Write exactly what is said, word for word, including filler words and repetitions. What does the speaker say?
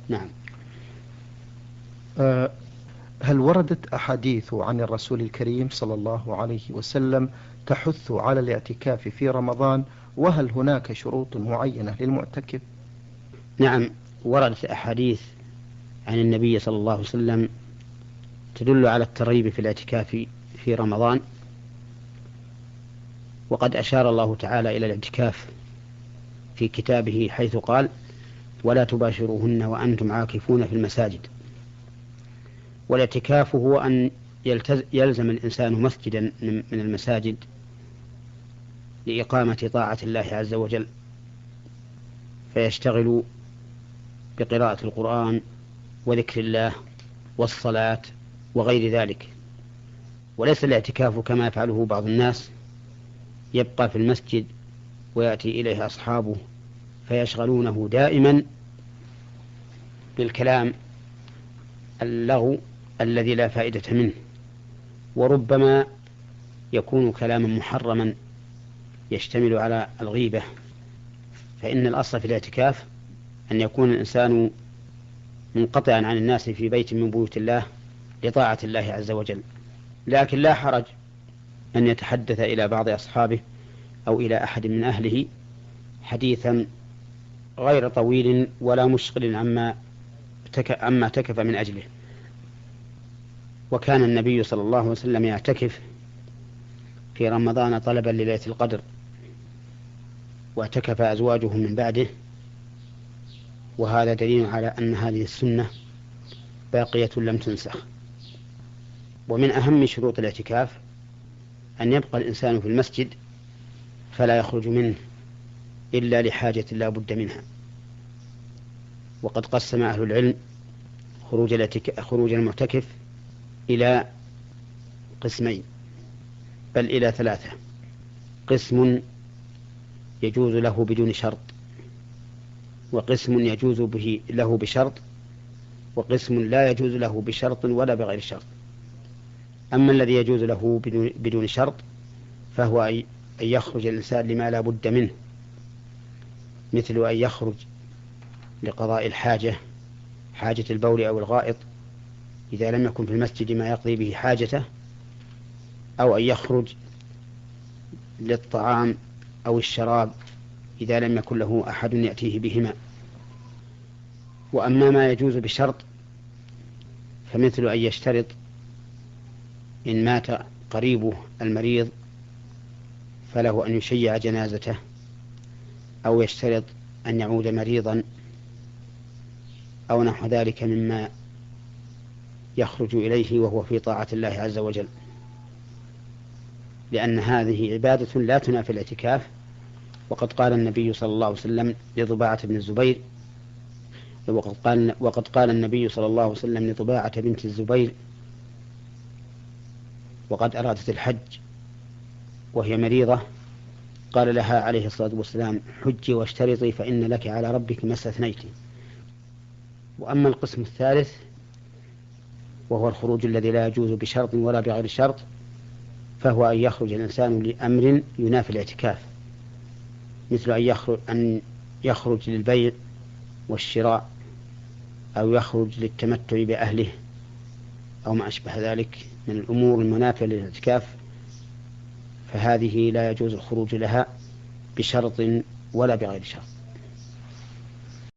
نعم. أه هل وردت أحاديث عن الرسول الكريم صلى الله عليه وسلم تحث على الاعتكاف في رمضان، وهل هناك شروط معينة للمعتكف؟ نعم، وردت أحاديث عن النبي صلى الله عليه وسلم تدل على الترغيب في الاعتكاف في رمضان، وقد أشار الله تعالى إلى الاعتكاف في كتابه حيث قال: ولا تباشروهن وأنتم عاكفون في المساجد. والاعتكاف هو أن يلزم الإنسان مسجدا من المساجد لإقامة طاعة الله عز وجل، فيشتغل بقراءة القرآن وذكر الله والصلاة وغير ذلك. وليس الاعتكاف كما يفعله بعض الناس، يبقى في المسجد ويأتي إليه أصحابه فيشغلونه دائما بالكلام اللغو الذي لا فائدة منه، وربما يكون كلاما محرما يشتمل على الغيبة. فإن الأصل في الاعتكاف أن يكون الإنسان منقطعا عن الناس في بيت من بيوت الله لطاعة الله عز وجل. لكن لا حرج أن يتحدث إلى بعض أصحابه أو إلى أحد من أهله حديثا غير طويل ولا مشغل عما عما اعتكف من أجله. وكان النبي صلى الله عليه وسلم يعتكف في رمضان طلبا لليلة القدر، واعتكف أزواجه من بعده، وهذا دليل على أن هذه السنة باقية لم تنسخ. ومن أهم شروط الاعتكاف أن يبقى الإنسان في المسجد فلا يخرج منه إلا لحاجة لا بد منها. وقد قسم أهل العلم خروج, خروج المعتكف إلى قسمين، بل إلى ثلاثة: قسم يجوز له بدون شرط، وقسم يجوز به له بشرط، وقسم لا يجوز له بشرط ولا بغير شرط. أما الذي يجوز له بدون شرط فهو أن يخرج الإنسان لما لا بد منه، مثل أن يخرج لقضاء الحاجة، حاجة البول أو الغائط إذا لم يكن في المسجد ما يقضي به حاجته، أو أن يخرج للطعام أو الشراب إذا لم يكن له أحد يأتيه بهما. وأما ما يجوز بشرط فمثل أن يشترط إن مات قريبه المريض فله أن يشيع جنازته، أو يشترط أن يعود مريضا، أو نحو ذلك مما يخرج إليه وهو في طاعة الله عز وجل، لأن هذه عبادة لا تنافي الاعتكاف. وقد قال النبي صلى الله عليه وسلم لضباعة بن الزبير وقد قال, وقد قال النبي صلى الله عليه وسلم لضباعة بنت الزبير وقد أرادت الحج وهي مريضة، قال لها عليه الصلاة والسلام: حجي واشترطي فإن لك على ربك ما استثنيت. وأما القسم الثالث وهو الخروج الذي لا يجوز بشرط ولا بغير شرط، فهو أن يخرج الإنسان لأمر ينافي الاعتكاف، مثل أن يخرج, أن يخرج للبيع والشراء، أو يخرج للتمتع بأهله، أو ما أشبه ذلك من الأمور المنافية للاعتكاف، فهذه لا يجوز الخروج لها بشرط ولا بغير شرط.